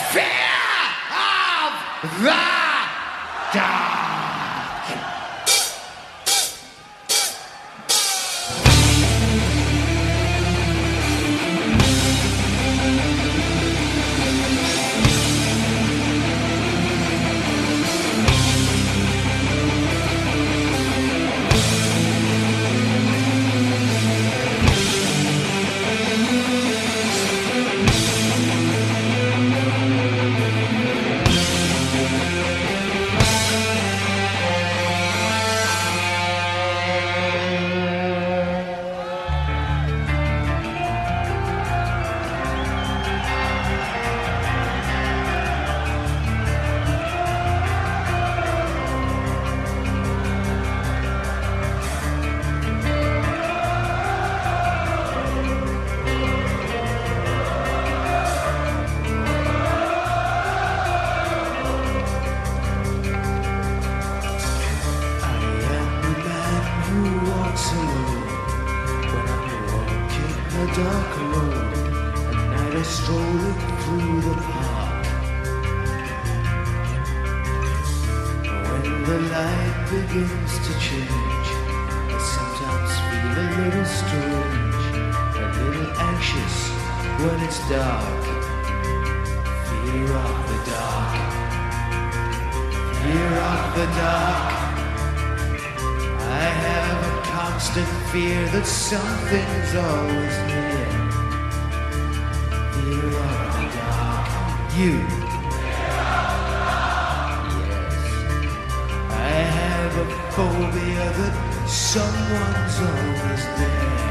Fear of the dark. Dark alone, at night I strolling through the park. When the light begins to change, I sometimes feel a little strange, a little anxious when it's dark. Fear of the dark, fear of the dark. I have a constant fear that something's always near. Fear of the dark. You. Yes. I have a phobia that someone's always there.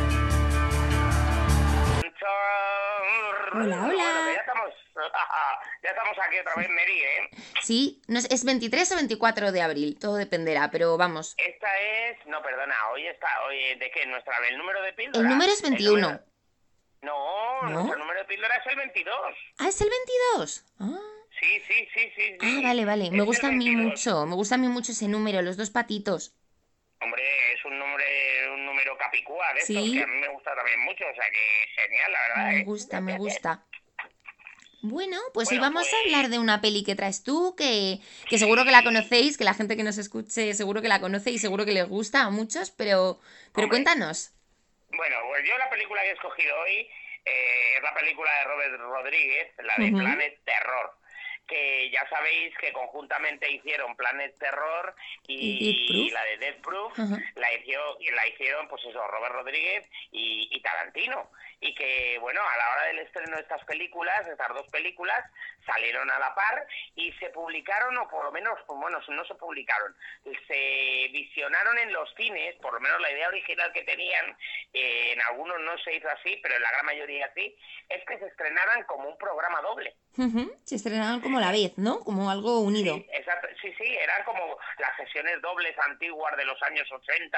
Hola, hola. Bueno, ya estamos aquí otra vez, Mary, ¿eh? Sí, no, ¿es 23 o 24 de abril? Todo dependerá, pero vamos. Esta es... No, perdona, hoy, ¿de qué? ¿El número de píldora? El número es 21. No, ¿No? nuestro número de píldora es el 22. Ah, ¿es el 22? Ah, Sí. vale. Me Es gusta a el mí 22. me gusta a mí mucho ese número, los dos patitos. Hombre, es un número capicúa de estos Sí. que a mí me gusta también mucho, o sea que genial, la verdad. Me gusta. Bueno, pues hoy Bueno, vamos a pues- hablar de una peli que traes tú, que seguro que la conocéis, que la gente que nos escuche seguro que la conoce y seguro que les gusta a muchos, pero Hombre. cuéntanos. Bueno, pues yo la película que he escogido hoy es la película de Robert Rodríguez, la de Ujú. Planet Terror, que ya sabéis que conjuntamente hicieron Planet Terror ¿Y Death Proof? la de Death Proof, Ajá. la hicieron pues eso, Robert Rodríguez y Tarantino. Y que, bueno, a la hora del estreno de estas dos películas, salieron a la par y se publicaron, o por lo menos, pues bueno, no se publicaron, se visionaron en los cines, por lo menos la idea original que tenían, en algunos no se hizo así, pero en la gran mayoría sí, es que se estrenaran como un programa doble. Ujú. Se estrenaron como a la vez, ¿no? Como algo unido. Sí, exacto. Sí, eran como las sesiones dobles antiguas de los años 80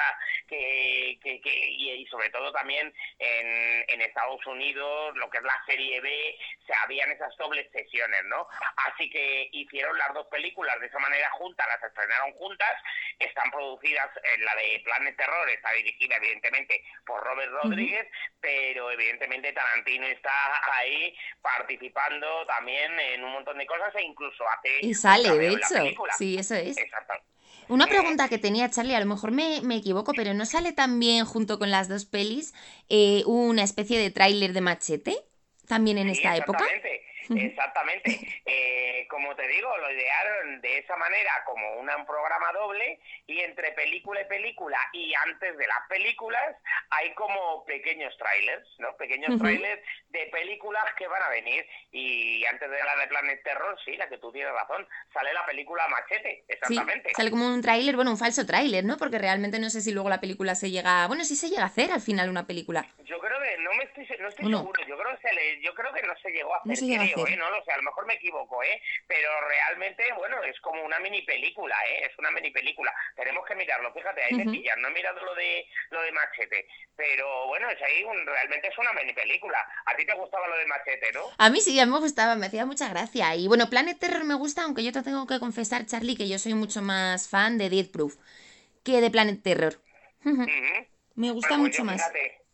y sobre todo también en Estados Unidos, lo que es la serie B, habían esas dobles sesiones, ¿no? Así que hicieron las dos películas de esa manera juntas, las estrenaron juntas, están producidas, la de Planet Terror está dirigida evidentemente por Robert Rodríguez, pero evidentemente Tarantino está ahí participando también en un montón de cosas e incluso hace Y sale, un de cameo en la hecho. película. Sí, eso es. Exacto. Una pregunta que tenía Charlie, a lo mejor me equivoco, pero ¿no sale también junto con las dos pelis una especie de tráiler de Machete? ¿También en Sí, esta época? exactamente. Como te digo, lo idearon de esa manera como un programa doble y entre película y película y antes de las películas hay como pequeños trailers, ¿no? Pequeños trailers de películas que van a venir y antes de la de Planet Terror, sí, la que tú tienes razón, sale la película Machete, exactamente. Sí, sale como un tráiler, bueno, un falso tráiler, ¿no? Porque realmente no sé si luego la película se llega... Bueno, sí se llega a hacer al final una película. Yo creo que no estoy ¿O no? seguro, yo creo que no se llegó a hacer, No se llegó a hacer. no lo sé, a lo mejor me equivoco, pero realmente, bueno, es como una mini película, es una mini película. Tenemos que mirarlo, fíjate, ahí me pillan, no he mirado lo de Machete, pero bueno, es ahí realmente es una mini película. A ti te gustaba lo de Machete, ¿no? A mí sí, a mí me gustaba, me hacía mucha gracia. Y bueno, Planet Terror me gusta, aunque yo te tengo que confesar, Charlie, que yo soy mucho más fan de Death Proof que de Planet Terror. Me gusta Bueno, pues mucho más.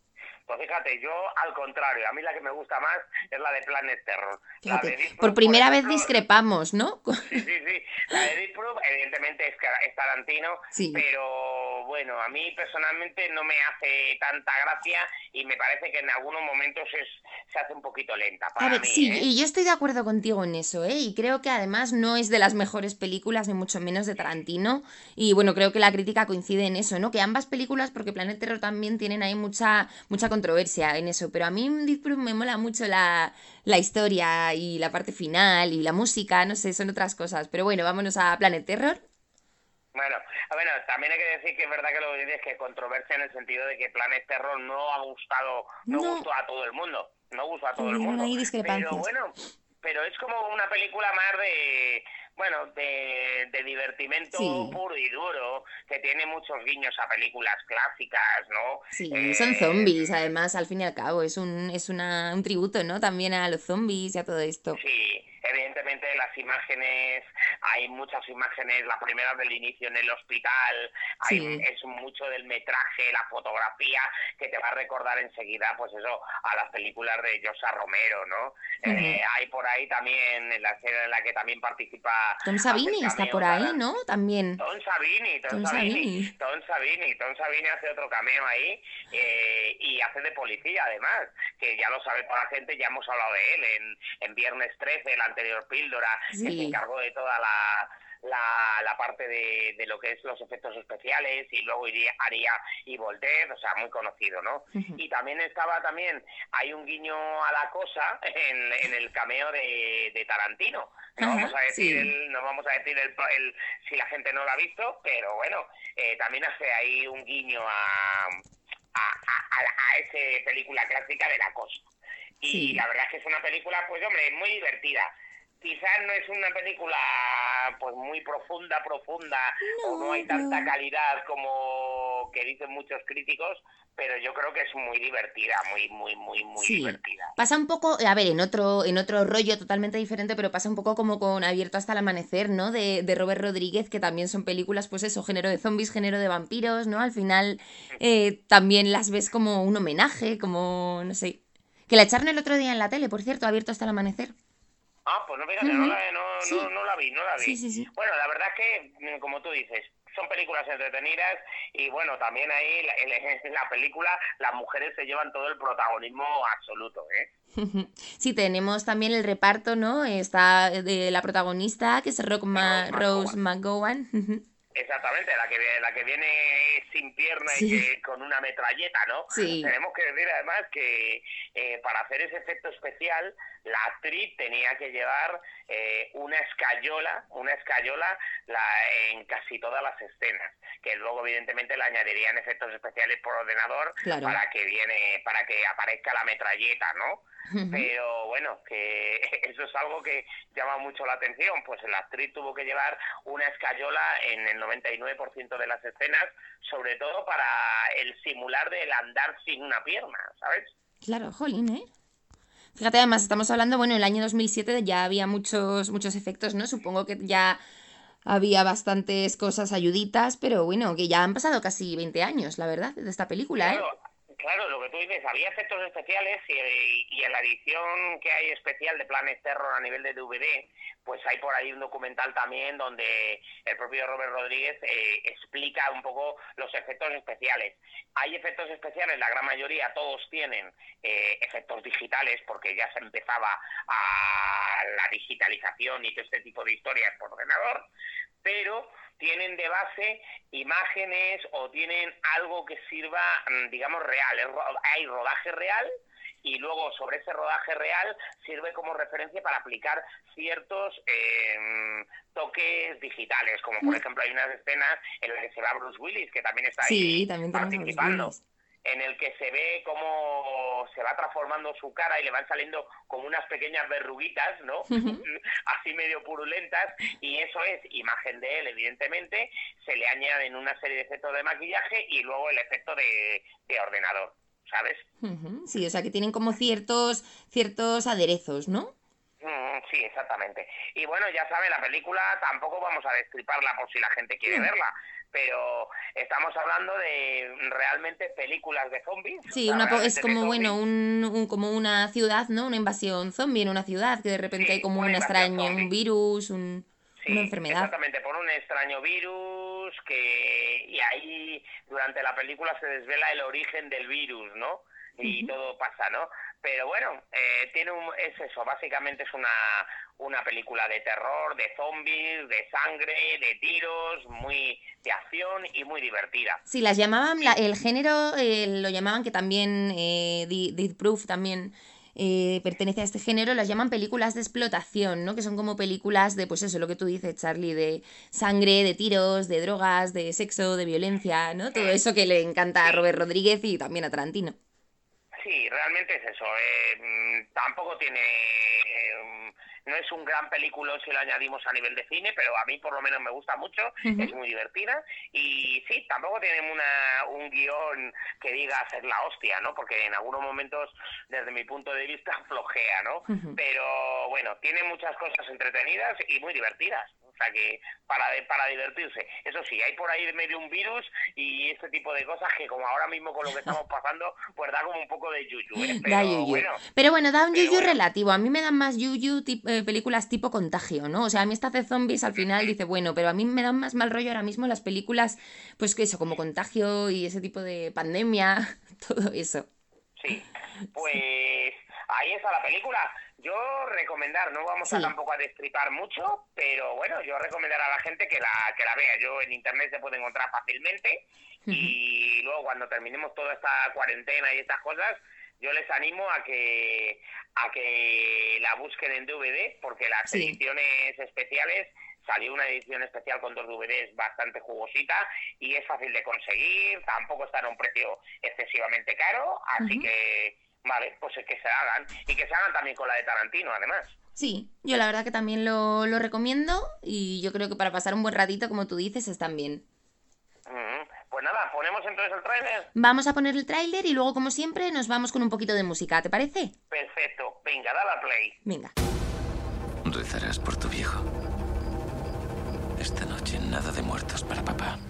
Pues fíjate, yo al contrario, a mí la que me gusta más es la de Planet Terror. La de Fíjate, Deep por Proof, por primera vez ejemplo, discrepamos, ¿no? sí, sí, sí. La de Deep Proof, evidentemente es Tarantino, Sí. pero bueno, a mí personalmente no me hace tanta gracia y me parece que en algunos momentos se hace un poquito lenta A para ver, mí, sí, ¿eh? y yo estoy de acuerdo contigo en eso, ¿eh? Y creo que además no es de las mejores películas, ni mucho menos de Tarantino. Y bueno, creo que la crítica coincide en eso, ¿no? Que ambas películas, porque Planet Terror también tienen ahí mucha controversia en eso. Pero a mí en Death Proof me mola mucho la historia y la parte final y la música, no sé, son otras cosas. Pero bueno, vámonos a Planet Terror. Bueno, también hay que decir que es verdad que lo que dices que controversia en el sentido de que Planet Terror no ha gustado, no No, gustó a todo el mundo, no gustó a todo el hubieron mundo, ahí pero discrepancias. bueno, pero es como una película más de, bueno, de divertimento Sí. puro y duro, que tiene muchos guiños a películas clásicas, ¿no? Sí, son Eh, zombies, además, al fin y al cabo, un tributo, ¿no? También a los zombies y a todo esto. Sí, evidentemente las imágenes, hay muchas imágenes, la primera del inicio en el hospital, Sí. es mucho del metraje, la fotografía, que te va a recordar enseguida, pues eso, a las películas de Josa Romero, ¿no? Ujú. Hay por ahí también, en la escena en la que también participa, Tom hace el Savini está por cameo ahí, ¿no? También. Tom Savini, Tom Tom Savini, Savini. Tom Savini, Tom Savini hace otro cameo ahí y hace de policía además, que ya lo sabe toda la gente, ya hemos hablado de él en Viernes 13, la anterior píldora, que se Sí. encargó de toda la parte de lo que es los efectos especiales y luego haría Evil Dead, o sea, muy conocido, ¿no? Ujú. Y también hay un guiño a la cosa en el cameo de Tarantino. No Ajá, vamos a decir sí. no vamos a decir si la gente no lo ha visto, pero bueno, también hace ahí un guiño a esa película clásica de la cosa. Y Sí. la verdad es que es una película, pues hombre, muy divertida. Quizás no es una película pues muy profunda, o no No, hay tanta pero calidad como que dicen muchos críticos, pero yo creo que es muy divertida, muy sí. divertida. Pasa un poco, a ver, en otro rollo totalmente diferente, pero pasa un poco como con Abierto hasta el amanecer, ¿no? De Robert Rodríguez, que también son películas, pues eso, género de zombies, género de vampiros, ¿no? Al final también las ves como un homenaje, como, no sé. Que la echaron el otro día en la tele, por cierto, Abierto hasta el amanecer. Ah, pues no, fíjate, Ujú. Sí, no la vi, no la sí, vi. sí, sí. Bueno, la verdad es que, como tú dices, son películas entretenidas y bueno, también ahí en la película las mujeres se llevan todo el protagonismo absoluto, ¿eh? Sí, tenemos también el reparto, ¿no? Está de la protagonista, que es Rose Rose McGowan. McGowan. Exactamente, la que viene sin pierna y Sí, que con una metralleta, ¿no? sí. Tenemos que decir además que para hacer ese efecto especial, la actriz tenía que llevar una escayola en casi todas las escenas, que luego evidentemente le añadirían efectos especiales por ordenador Claro. para que aparezca la metralleta, ¿no? Pero bueno, que eso es algo que llama mucho la atención, pues la actriz tuvo que llevar una escayola en el 99% de las escenas, sobre todo para el simular del andar sin una pierna, ¿sabes? Claro, jolín, ¿eh? Fíjate, además estamos hablando, bueno, en el año 2007 ya había muchos efectos, ¿no? Supongo que ya había bastantes cosas ayuditas, pero bueno, que ya han pasado casi 20 años, la verdad, de esta película, ¿eh? Claro, claro, lo que tú dices, había efectos especiales y en la edición que hay especial de Planet Terror a nivel de DVD, pues hay por ahí un documental también donde el propio Robert Rodríguez explica un poco los efectos especiales. Hay efectos especiales, la gran mayoría, todos tienen efectos digitales porque ya se empezaba a la digitalización y todo este tipo de historias por ordenador, pero tienen de base imágenes o tienen algo que sirva, digamos, real. Hay rodaje real y luego sobre ese rodaje real sirve como referencia para aplicar ciertos toques digitales, como por ejemplo hay unas escenas en las que se va Bruce Willis, que también está Sí, ahí también tenemos a Bruce participando, Willis. en el que se ve cómo se va transformando su cara y le van saliendo como unas pequeñas verruguitas, ¿no? Así medio purulentas, y eso es imagen de él, evidentemente, se le añaden una serie de efectos de maquillaje y luego el efecto de ordenador, ¿sabes? Sí, o sea que tienen como ciertos aderezos, ¿no? Sí, exactamente. Y bueno, ya sabe, la película tampoco vamos a destriparla por si la gente quiere No. verla. pero estamos hablando de realmente películas de zombies. Sí, o sea, es realmente de como, bueno, zombies. como una ciudad, ¿no? Una invasión zombie en una ciudad, que de repente hay Sí, como una un invasión extraño, un zombie. virus, una Sí, enfermedad. exactamente, por un extraño virus y ahí durante la película se desvela el origen del virus, ¿no? Y Ujú. todo pasa, ¿no? Pero bueno, es eso, básicamente es una película de terror, de zombies, de sangre, de tiros, muy de acción y muy divertida. Sí, las llamaban, Y el género lo llamaban, que también Death Proof también pertenece a este género, las llaman películas de explotación, ¿no? Que son como películas de, pues eso, lo que tú dices, Charlie, de sangre, de tiros, de drogas, de sexo, de violencia, ¿no? Todo eso que le encanta a sí, Robert Rodríguez y también a Tarantino. sí, realmente es eso. Tampoco tiene... no es un gran película si lo añadimos a nivel de cine, pero a mí por lo menos me gusta mucho, es Ujú. muy divertida. Y sí, tampoco tiene un guión que diga ser la hostia, ¿no? Porque en algunos momentos, desde mi punto de vista, flojea, ¿no? Ujú. Pero bueno, tiene muchas cosas entretenidas y muy divertidas. O sea que para divertirse. Eso sí, hay por ahí de medio un virus y este tipo de cosas que como ahora mismo con lo que estamos pasando, pues da como un poco de yuyu, ¿eh? Da yuyu. Bueno, Pero bueno, da un pero yuyu bueno. relativo. A mí me dan más yuyu películas tipo Contagio, ¿no? O sea, a mí esta de zombies al final dice, bueno, pero a mí me dan más mal rollo ahora mismo las películas, pues que eso, como Contagio y ese tipo de pandemia, todo eso. Sí, Sí. pues ahí está la película. Yo recomendar, no vamos a Sí. tampoco a destripar mucho, pero bueno, yo recomendar a la gente que la vea. Yo en internet se puede encontrar fácilmente Ujú. y luego cuando terminemos toda esta cuarentena y estas cosas, yo les animo a que la busquen en DVD porque las Sí. ediciones especiales salió una edición especial con 2 DVDs bastante jugosita y es fácil de conseguir, tampoco está a un precio excesivamente caro, así Ujú. que, vale, pues es que se hagan. Y que se hagan también con la de Tarantino, además. Sí, yo la verdad que también lo recomiendo y yo creo que para pasar un buen ratito, como tú dices, están bien. Pues nada, ponemos entonces el tráiler. Vamos a poner el tráiler y luego, como siempre, nos vamos con un poquito de música, ¿te parece? Perfecto, venga, dale a play. Venga. Rezarás por tu viejo. Esta noche nada de muertos para papá.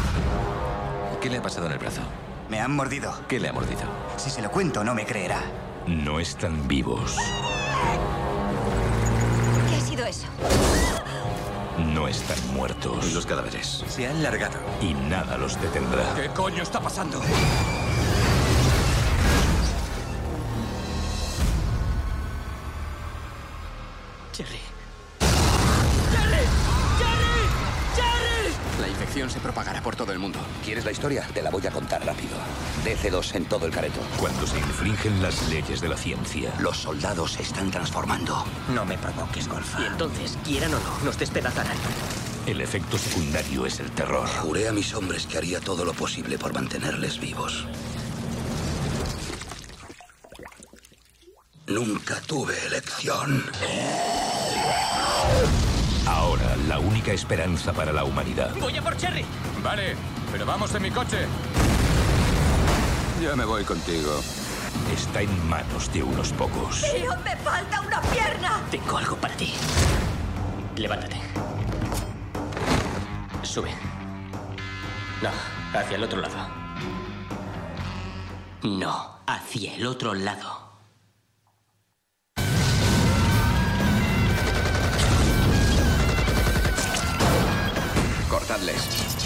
¿Qué le ha pasado en el brazo? Me han mordido. ¿Qué le ha mordido? Si se lo cuento, no me creerá. No están vivos. ¿Qué ha sido eso? No están muertos. Los cadáveres. Se han largado. Y nada los detendrá. ¿Qué coño está pasando? Jerry. La infección se propagará por todo el mundo. ¿Quieres la historia? Te la voy a contar rápido. DC2 en todo el careto. Cuando se infringen las leyes de la ciencia. Los soldados se están transformando. No me provoques, Golfa. Y entonces, quieran o no, nos despedazarán. El efecto secundario es el terror. Juré a mis hombres que haría todo lo posible por mantenerles vivos. Nunca tuve elección. Ahora, la única esperanza para la humanidad ¡Voy a por Cherry! Vale, pero vamos en mi coche. Ya me voy contigo. está en manos de unos pocos. ¡Tío, me falta una pierna! Tengo algo para ti. Levántate. Sube. No, hacia el otro lado. No, hacia el otro lado. Cortadles.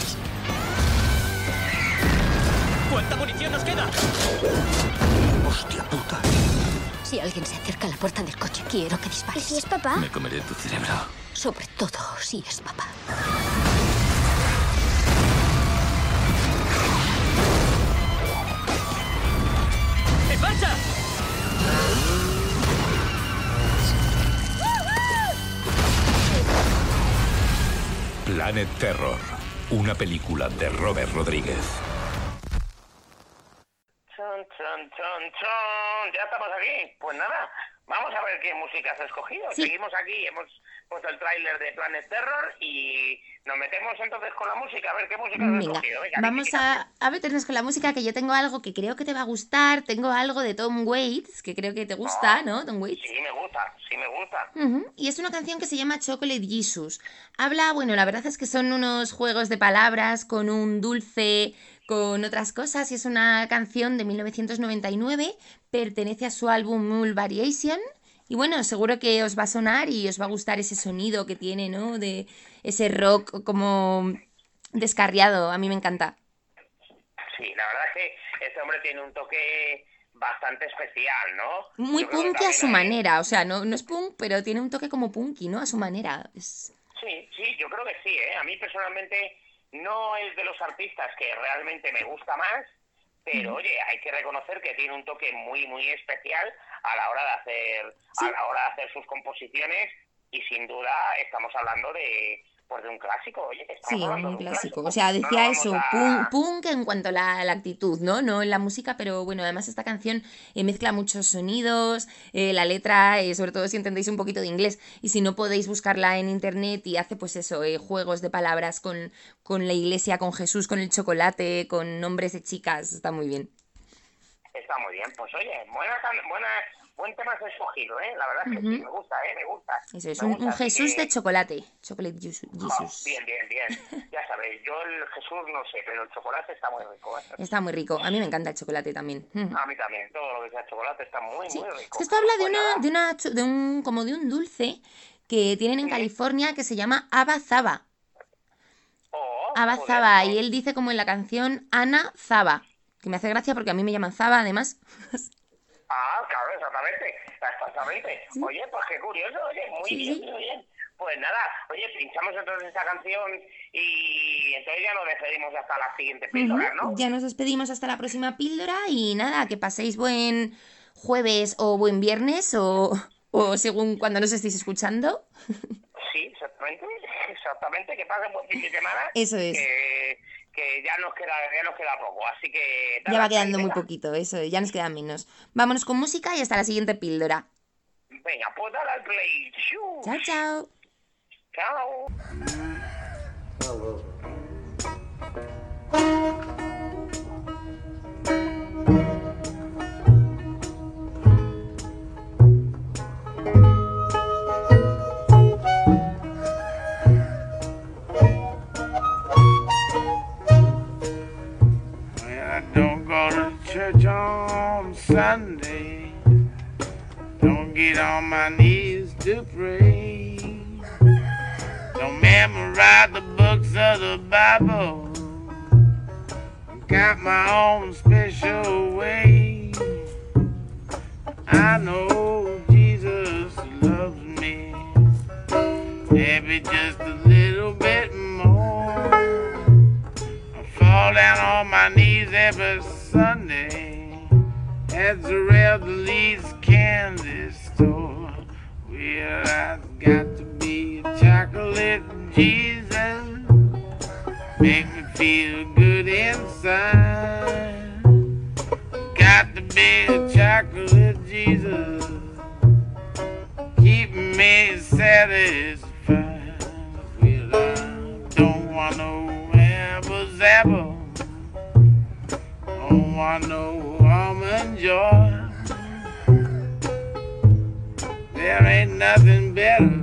¿Cuánta munición nos queda? ¡Hostia puta! Si alguien se acerca a la puerta del coche, quiero que dispares. ¿Y si es papá? Me comeré tu cerebro. Sobre todo si es papá. ¡En marcha! Planet Terror, una película de Robert Rodríguez. Chon, chon, chon, chon. Ya estamos aquí. Pues nada, Vamos a ver qué música has escogido. Sí. Seguimos aquí, hemos puesto el tráiler de Planet Terror y nos metemos entonces con la música, a ver qué música has Venga, escogido. Venga, vamos a meternos con la música, que yo tengo algo que creo que te va a gustar. Tengo algo de Tom Waits, que creo que te gusta, ¿no? Tom Waits. Sí, me gusta, sí me gusta. Y es una canción que se llama Chocolate Jesus. Habla, bueno, la verdad es que son unos juegos de palabras con un dulce, con otras cosas, y es una canción de 1999, pertenece a su álbum Mule Variation. Y bueno, seguro que os va a sonar y os va a gustar ese sonido que tiene, ¿no? De ese rock como descarriado. A mí me encanta. Sí, la verdad es que este hombre tiene un toque bastante especial, ¿no? Muy Yo creo que punky a también su hay- manera. O sea, no es punk, pero tiene un toque como punky, ¿no? A su manera. Sí, yo creo que sí, ¿eh? A mí personalmente no es de los artistas que realmente me gusta más, pero oye, hay que reconocer que tiene un toque muy, muy especial a la hora de hacer, Sí. a la hora de hacer sus composiciones, y sin duda estamos hablando de, pues, de un clásico, oye, que estamos Sí, hablando un de clásico. O sea, No decía nos eso, vamos a- punk en cuanto a la actitud, ¿no? No en la música, pero bueno, además esta canción mezcla muchos sonidos, la letra, sobre todo si entendéis un poquito de inglés, y si no podéis buscarla en internet, y hace pues eso, juegos de palabras con la iglesia, con Jesús, con el chocolate, con nombres de chicas, está muy bien. Está muy bien, pues oye, buen tema has escogido, ¿eh? La verdad es que sí, me gusta, me gusta. Eso es, Me un gusta, así Jesús que- de chocolate, Chocolate Jesus. Bien, ya sabéis, yo el Jesús no sé, pero el chocolate está muy rico, ¿eh? Está muy rico, a mí me encanta el chocolate también. A mí también, todo lo que sea chocolate está muy, Sí, muy es rico. que esto habla Pues nada, como de un dulce que tienen en California que se llama Abba Zaba. Abba joder, Zaba, no. y él dice como en la canción Ana Zaba, que me hace gracia porque a mí me llaman Zaba además. Claro, exactamente. Oye, pues qué curioso, oye, muy bien. Pues nada, oye, pinchamos entonces esta canción y entonces ya nos despedimos hasta la siguiente píldora, ¿no? Ya nos despedimos hasta la próxima píldora y nada, que paséis buen jueves o buen viernes o según cuando nos estéis escuchando. Sí, exactamente, que pasen buen fin de semana. Eso es. Que ya nos queda poco, así que... Ya va quedando muy venga. poquito, eso, ya nos queda menos. Vámonos con música y hasta la siguiente píldora. Venga, pues dale al play. ¡Shoo! Chao, chao. Chao. I don't go to church on Sunday. Don't get on my knees to pray. Don't memorize the books of the Bible. Got my own special way. I know Jesus loves me. Maybe just a little bit more. I fall down on my knees every Sunday at the Revelries candy store. Well, I've got to be a chocolate Jesus, make me feel good inside. Got to be a chocolate Jesus, keep me satisfied. Well, I don't want no apple zapple, don't want no almond joy. There ain't nothing better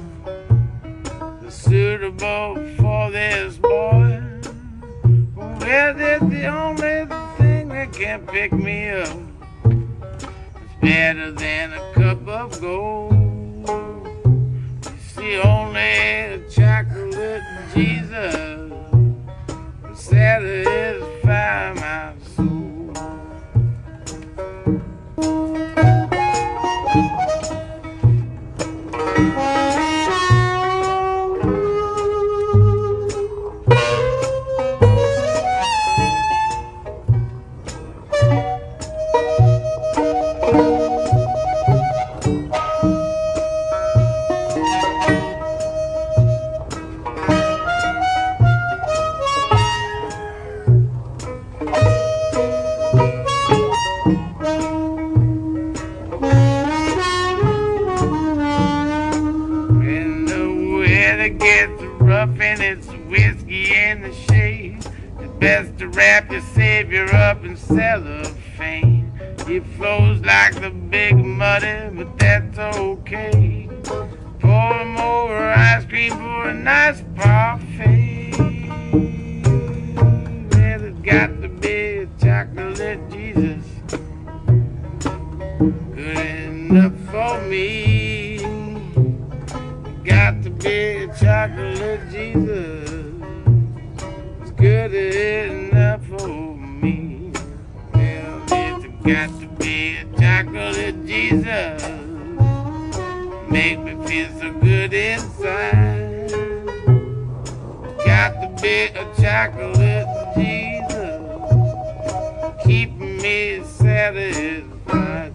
suitable for this boy. Well, that's the only thing that can pick me up. It's better than a cup of gold. It's the only chocolate Jesus will satisfy my soul. wrap your savior up in cellophane. He flows like the big muddy, but that's okay. Pour him over ice cream for a nice parfait. Well, it's got to be a chocolate Jesus, good enough for me. Got to be a chocolate Jesus, it's good enough for me. Well, it's got to be a chocolate Jesus, make me feel so good inside. Got to be a chocolate Jesus, keep me satisfied.